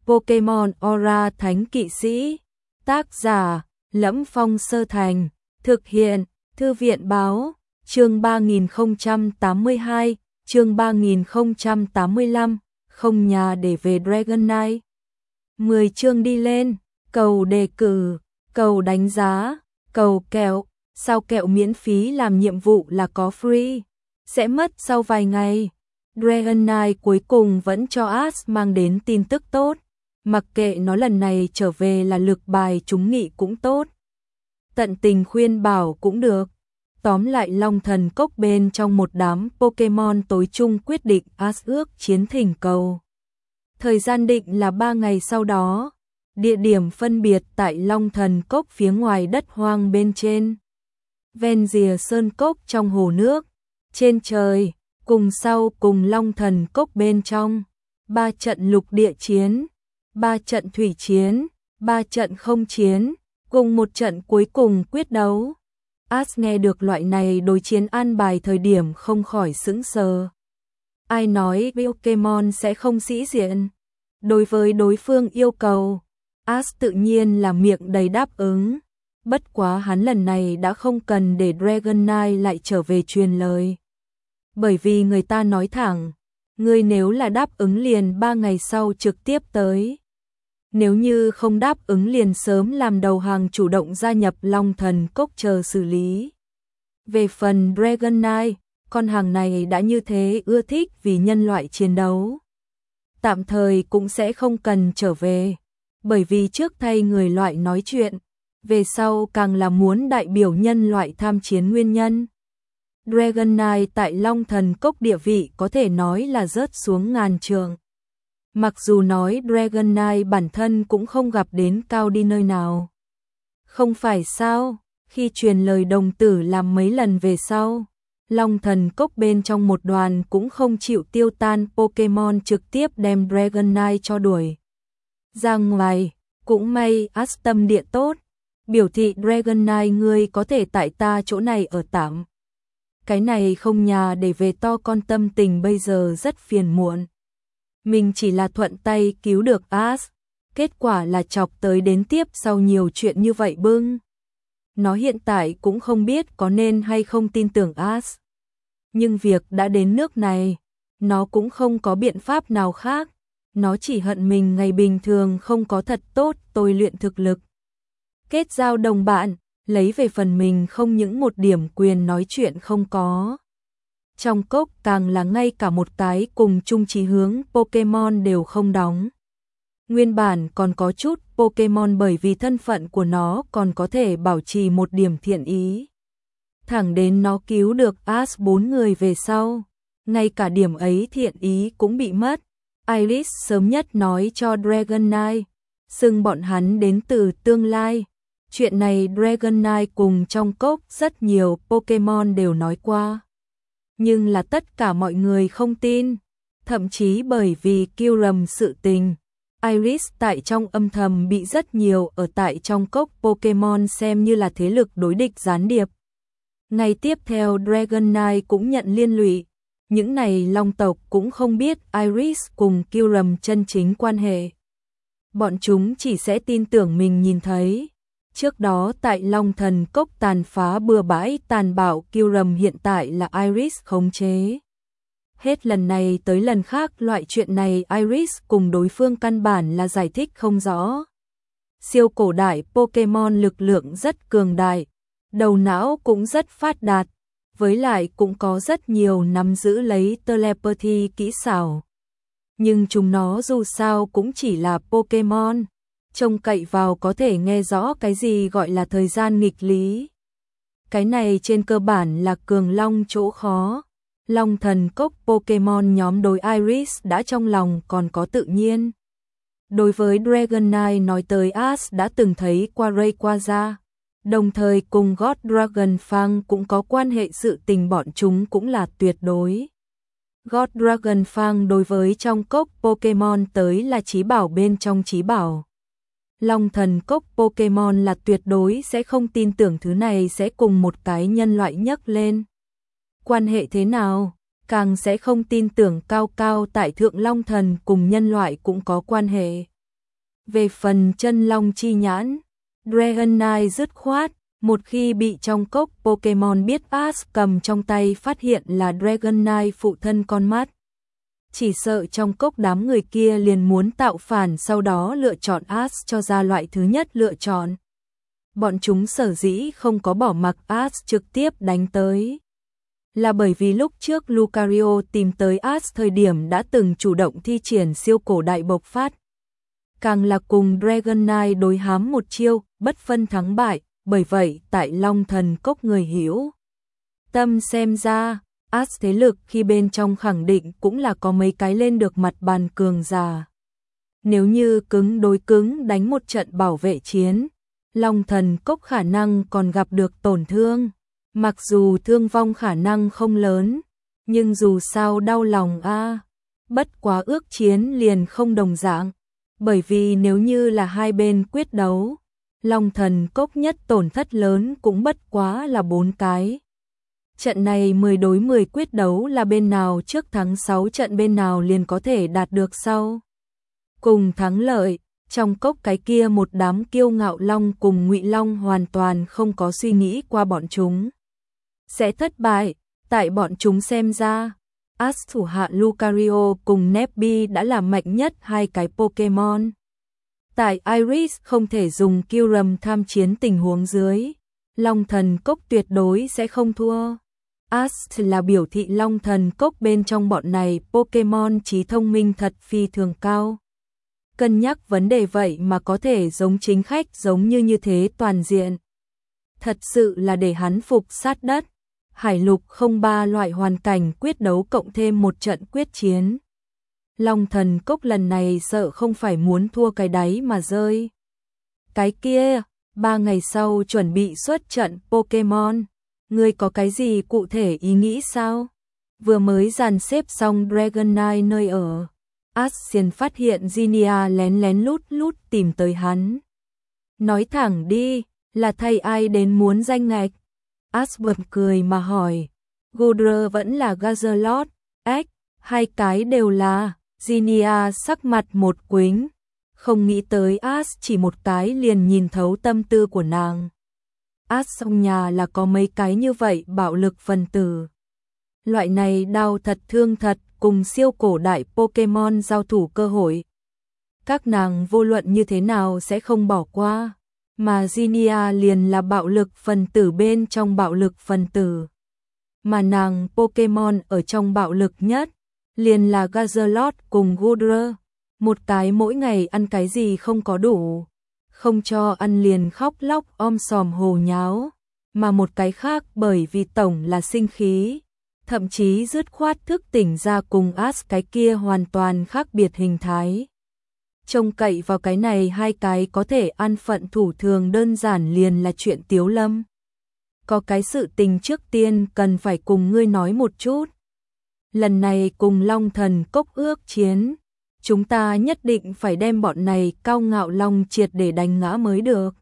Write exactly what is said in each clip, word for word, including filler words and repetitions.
Pokemon Aura Thánh Kỵ Sĩ. Tác giả: Lẫm Phong Sơ Thành. Thực hiện: Thư viện báo. Chương ba nghìn không trăm tám mươi hai, chương ba nghìn không trăm tám mươi lăm, không nhà để về Dragonite. mười chương đi lên, cầu đề cử, cầu đánh giá, cầu kẹo, sao kẹo miễn phí làm nhiệm vụ là có free, sẽ mất sau vài ngày. Dragonite cuối cùng vẫn cho Ash mang đến tin tức tốt, mặc kệ nó lần này trở về là lực bài trúng nghị cũng tốt, tận tình khuyên bảo cũng được. Tóm lại Long Thần Cốc bên trong một đám Pokemon tối trung quyết định Ash ước chiến thỉnh cầu. Thời gian định là ba ngày sau đó, địa điểm phân biệt tại Long Thần Cốc phía ngoài đất hoang bên trên. Ven rìa sơn cốc trong hồ nước, trên trời, cùng sau cùng Long Thần Cốc bên trong, ba trận lục địa chiến, ba trận thủy chiến, ba trận không chiến, cùng một trận cuối cùng quyết đấu. Ash nghe được loại này đối chiến an bài thời điểm không khỏi sững sờ. Ai nói Pokemon sẽ không sĩ diện? Đối với đối phương yêu cầu, Ash tự nhiên là miệng đầy đáp ứng. Bất quá hắn lần này đã không cần để Dragonite lại trở về truyền lời. Bởi vì người ta nói thẳng, ngươi nếu là đáp ứng liền ba ngày sau trực tiếp tới. Nếu như không đáp ứng liền sớm làm đầu hàng chủ động gia nhập Long Thần Cốc chờ xử lý. Về phần Dragonite, con hàng này đã như thế ưa thích vì nhân loại chiến đấu. Tạm thời cũng sẽ không cần trở về, bởi vì trước thay người loại nói chuyện, về sau càng là muốn đại biểu nhân loại tham chiến nguyên nhân. Dragonite tại Long Thần Cốc địa vị có thể nói là rớt xuống ngàn trượng. Mặc dù nói Dragonite bản thân cũng không gặp đến cao đi nơi nào. Không phải sao, khi truyền lời đồng tử làm mấy lần về sau, Long Thần Cốc bên trong một đoàn cũng không chịu tiêu tan Pokemon trực tiếp đem Dragonite cho đuổi ra ngoài. Cũng may Ash tâm địa tốt, biểu thị Dragonite ngươi có thể tại ta chỗ này ở tạm. Cái này không nhà để về to con tâm tình bây giờ rất phiền muộn. Mình chỉ là thuận tay cứu được Ash, kết quả là chọc tới đến tiếp sau nhiều chuyện như vậy bưng. Nó hiện tại cũng không biết có nên hay không tin tưởng Ash. Nhưng việc đã đến nước này, nó cũng không có biện pháp nào khác. Nó chỉ hận mình ngày bình thường không có thật tốt tôi luyện thực lực. Kết giao đồng bạn, lấy về phần mình không những một điểm quyền nói chuyện không có. Trong cốc càng là ngay cả một cái cùng chung chí hướng Pokemon đều không đóng. Nguyên bản còn có chút Pokemon bởi vì thân phận của nó còn có thể bảo trì một điểm thiện ý. Thẳng đến nó cứu được Ash bốn người về sau, ngay cả điểm ấy thiện ý cũng bị mất. Iris sớm nhất nói cho Dragonite, xưng bọn hắn đến từ tương lai. Chuyện này Dragonite cùng trong cốc rất nhiều Pokemon đều nói qua. Nhưng là tất cả mọi người không tin, thậm chí bởi vì Kyurem sự tình, Iris tại trong âm thầm bị rất nhiều ở tại trong cốc Pokemon xem như là thế lực đối địch gián điệp. Ngày tiếp theo Dragonite cũng nhận liên lụy, những này Long tộc cũng không biết Iris cùng Kyurem chân chính quan hệ. Bọn chúng chỉ sẽ tin tưởng mình nhìn thấy. Trước đó tại Long Thần Cốc tàn phá bừa bãi tàn bạo Kyurem hiện tại là Iris khống chế. Hết lần này tới lần khác loại chuyện này Iris cùng đối phương căn bản là giải thích không rõ. Siêu cổ đại Pokemon lực lượng rất cường đại, đầu não cũng rất phát đạt, với lại cũng có rất nhiều nắm giữ lấy telepathy kỹ xảo. Nhưng chúng nó dù sao cũng chỉ là Pokemon, trông cậy vào có thể nghe rõ cái gì gọi là thời gian nghịch lý. Cái này trên cơ bản là cường long chỗ khó. Long Thần Cốc Pokemon nhóm đối Iris đã trong lòng còn có tự nhiên. Đối với Dragonite nói tới Ash đã từng thấy qua Rayquaza, đồng thời cùng God Dragon Fang cũng có quan hệ, sự tình bọn chúng cũng là tuyệt đối. God Dragon Fang đối với trong cốc Pokemon tới là chí bảo bên trong chí bảo. Long Thần Cốc Pokemon là tuyệt đối sẽ không tin tưởng thứ này sẽ cùng một cái nhân loại nhấc lên quan hệ thế nào, càng sẽ không tin tưởng cao cao tại thượng Long Thần cùng nhân loại cũng có quan hệ. Về phần chân long chi nhãn, Dragonite dứt khoát, một khi bị trong cốc Pokemon biết Ash cầm trong tay phát hiện là Dragonite phụ thân con mắt. Chỉ sợ trong cốc đám người kia liền muốn tạo phản, sau đó lựa chọn Ash cho ra loại thứ nhất lựa chọn. Bọn chúng sở dĩ không có bỏ mặc Ash trực tiếp đánh tới, là bởi vì lúc trước Lucario tìm tới Ash thời điểm đã từng chủ động thi triển siêu cổ đại bộc phát. Càng là cùng Dragonite đối hám một chiêu, bất phân thắng bại, bởi vậy tại Long Thần Cốc người hiểu tâm xem ra, Ash thế lực khi bên trong khẳng định cũng là có mấy cái lên được mặt bàn cường giả. Nếu như cứng đối cứng đánh một trận bảo vệ chiến, Long Thần Cốc khả năng còn gặp được tổn thương. Mặc dù thương vong khả năng không lớn, nhưng dù sao đau lòng a. À. Bất quá ước chiến liền không đồng dạng, bởi vì nếu như là hai bên quyết đấu, Long Thần Cốc nhất tổn thất lớn cũng bất quá là bốn cái. Trận này mười đối mười quyết đấu là bên nào trước thắng sáu trận bên nào liền có thể đạt được sau cùng thắng lợi. Trong cốc cái kia một đám kiêu ngạo long cùng Ngụy Long hoàn toàn không có suy nghĩ qua bọn chúng sẽ thất bại. Tại bọn chúng xem ra, Ash thủ hạ Lucario cùng Nebby đã là mạnh nhất hai cái Pokemon. Tại Iris không thể dùng Kyurem tham chiến tình huống dưới, Long Thần Cốc tuyệt đối sẽ không thua. Ash là biểu thị Long Thần Cốc bên trong bọn này Pokemon trí thông minh thật phi thường cao. Cân nhắc vấn đề vậy mà có thể giống chính khách giống như như thế toàn diện. Thật sự là để hắn phục sát đất. Hải lục không ba loại hoàn cảnh quyết đấu cộng thêm một trận quyết chiến. Long Thần Cốc lần này sợ không phải muốn thua cái đáy mà rơi. Cái kia, ba ngày sau chuẩn bị xuất trận Pokemon. Ngươi có cái gì cụ thể ý nghĩ sao? Vừa mới dàn xếp xong Dragonite nơi ở, Ascian phát hiện Zinnia lén lén lút lút tìm tới hắn. Nói thẳng đi, là thay ai đến muốn danh ngạch? Ash bật cười mà hỏi. Goodra vẫn là Gazalot, Ếch, hai cái đều là. Zinnia sắc mặt một quính, không nghĩ tới Ash chỉ một cái liền nhìn thấu tâm tư của nàng. Ash trong nhà là có mấy cái như vậy bạo lực phần tử. Loại này đau thật thương thật cùng siêu cổ đại Pokemon giao thủ cơ hội. Các nàng vô luận như thế nào sẽ không bỏ qua. Mà Zinnia liền là bạo lực phần tử bên trong bạo lực phần tử. Mà nàng Pokemon ở trong bạo lực nhất, liền là Gazalot cùng Goodra. Một cái mỗi ngày ăn cái gì không có đủ, không cho ăn liền khóc lóc om sòm hồ nháo. Mà một cái khác bởi vì tổng là sinh khí, thậm chí dứt khoát thức tỉnh ra cùng Ash cái kia hoàn toàn khác biệt hình thái. Trông cậy vào cái này hai cái có thể ăn phận thủ thường đơn giản liền là chuyện tiếu lâm. Có cái sự tình trước tiên cần phải cùng ngươi nói một chút. Lần này cùng Long Thần Cốc ước chiến, chúng ta nhất định phải đem bọn này cao ngạo long triệt để đánh ngã mới được.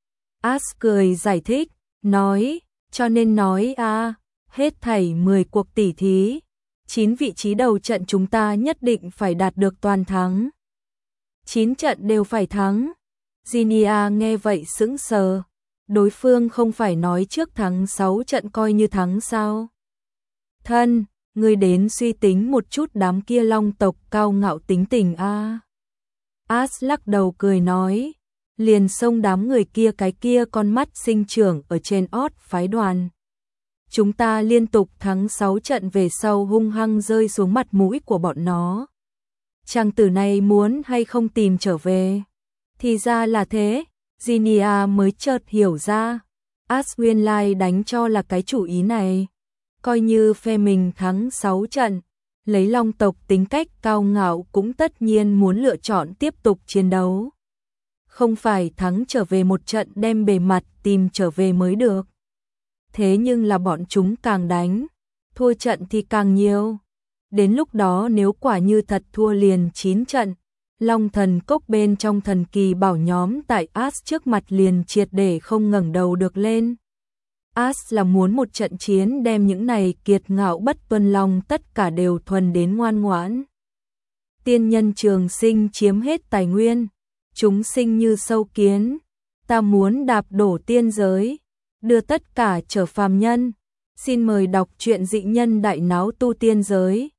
Ash cười giải thích, nói, cho nên nói a, à, hết thảy mười cuộc tỉ thí, chín vị trí đầu trận chúng ta nhất định phải đạt được toàn thắng. chín trận đều phải thắng. Zinnia nghe vậy sững sờ, đối phương không phải nói trước thắng sáu trận coi như thắng sao? Thân, ngươi đến suy tính một chút đám kia long tộc cao ngạo tính tình a. À. Ash lắc đầu cười nói, liền xông đám người kia cái kia con mắt sinh trưởng ở trên ót phái đoàn. Chúng ta liên tục thắng sáu trận về sau hung hăng rơi xuống mặt mũi của bọn nó. Chàng tử này muốn hay không tìm trở về? Thì ra là thế, Zinnia mới chợt hiểu ra. Ash nguyên lai đánh cho là cái chủ ý này. Coi như phe mình thắng sáu trận, lấy long tộc tính cách cao ngạo cũng tất nhiên muốn lựa chọn tiếp tục chiến đấu. Không phải thắng trở về một trận đem bề mặt tìm trở về mới được. Thế nhưng là bọn chúng càng đánh, thua trận thì càng nhiều. Đến lúc đó nếu quả như thật thua liền chín trận, Long Thần Cốc bên trong thần kỳ bảo nhóm tại Ash trước mặt liền triệt để không ngẩng đầu được lên. Ash là muốn một trận chiến đem những này kiệt ngạo bất tuân long tất cả đều thuần đến ngoan ngoãn. Tiên nhân trường sinh chiếm hết tài nguyên, chúng sinh như sâu kiến, ta muốn đạp đổ tiên giới, đưa tất cả trở phàm nhân. Xin mời đọc truyện Dị Nhân Đại Náo Tu Tiên Giới.